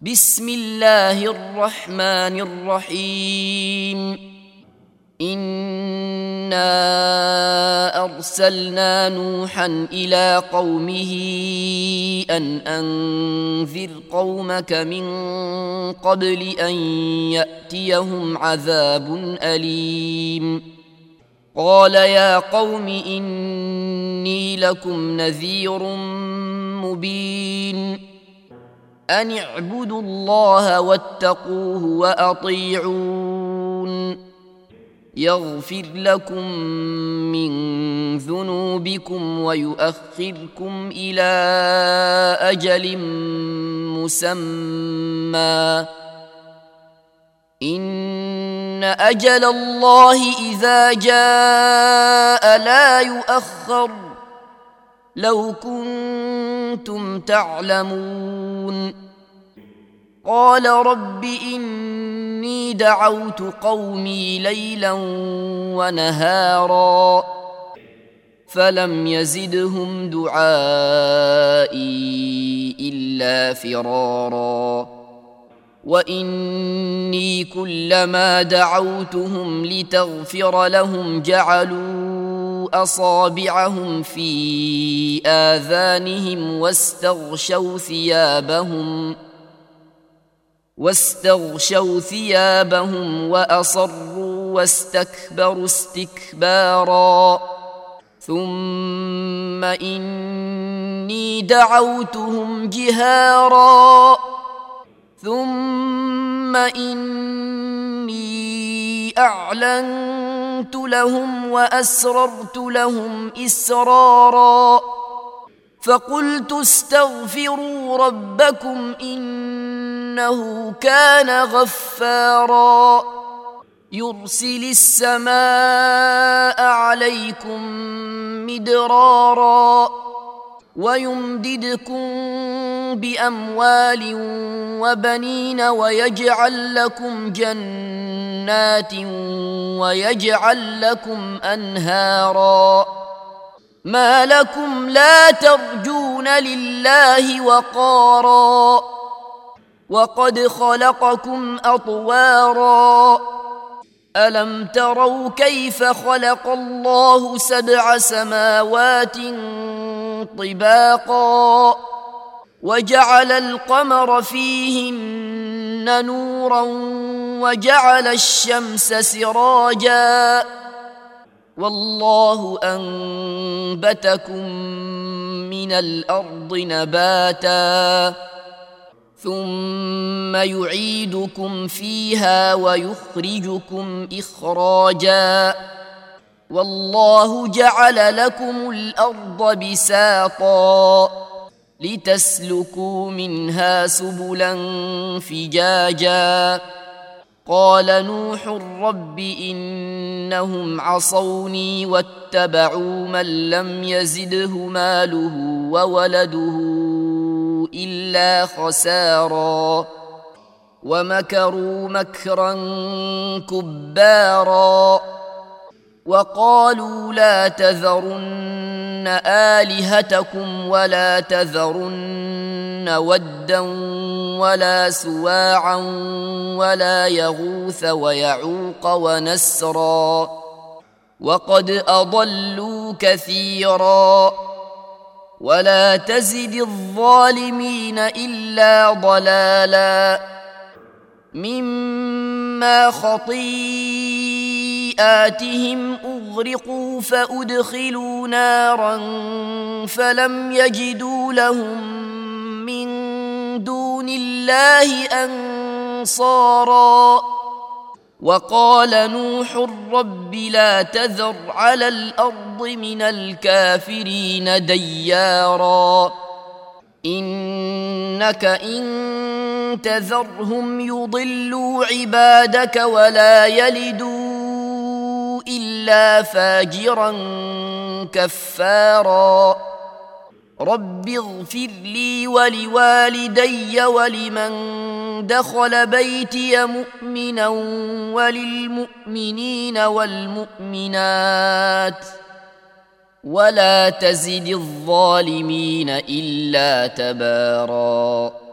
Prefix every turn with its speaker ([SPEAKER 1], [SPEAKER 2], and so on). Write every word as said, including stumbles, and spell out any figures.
[SPEAKER 1] بسم الله الرحمن الرحيم. إنا أرسلنا نوحا إلى قومه أن أنذر قومك من قبل أن يأتيهم عذاب أليم. قال يا قوم إني لكم نذير مبين. أن اعبدوا الله واتقوه وأطيعون يغفر لكم من ذنوبكم ويؤخركم إلى أجل مسمى إن أجل الله إذا جاء لا يؤخر لو كنتم تعلمون. قال رب إني دعوت قومي ليلا ونهارا فلم يزدهم دعائي إلا فرارا. وإني كلما دعوتهم لتغفر لهم جعلوا أصابعهم في آذانهم واستغشوا ثيابهم واستغشوا ثيابهم وأصروا واستكبروا استكبارا. ثم إني دعوتهم جهارا ثم إني أعلنت لهم وأسررت لهم إسرارا. فقلت استغفروا ربكم إنه كان غفارا يرسل السماء عليكم مدرارا ويمددكم بأموال وبنين ويجعل لكم جنات ويجعل لكم أنهارا. ما لكم لا ترجون لله وقارا وقد خلقكم أطوارا. ألم تروا كيف خلق الله سبع سماوات طباقا وجعل القمر فيهن نورا وجعل الشمس سراجا والله أنبتكم من الأرض نباتا ثم يعيدكم فيها ويخرجكم إخراجا والله جعل لكم الأرض بساطا لتسلكوا منها سبلا فجاجا. قال نوح رب إنهم عصوني واتبعوا من لم يزده ماله وولده إلا خسارا ومكروا مكرا كبارا. وقالوا لا تذرن آلهتكم ولا تذرن ودا ولا سواعا ولا يغوث ويعوق ونسرا وقد أضلوا كثيرا ولا تزد الظالمين إلا ضلالا. مما خطيئاتهم أغرقوا فأدخلوا نارا فلم يجدوا لهم من دون الله أنصارا. وقال نوح رب لا تذر على الأرض من الكافرين ديارا إنك إن تذرهم يضلوا عبادك ولا يلدوا إلا فاجرا كفارا. رب اغفر لي ولوالدي ولمن دخل بيتي مؤمنا وللمؤمنين والمؤمنات ولا تزد الظالمين إلا تباراً.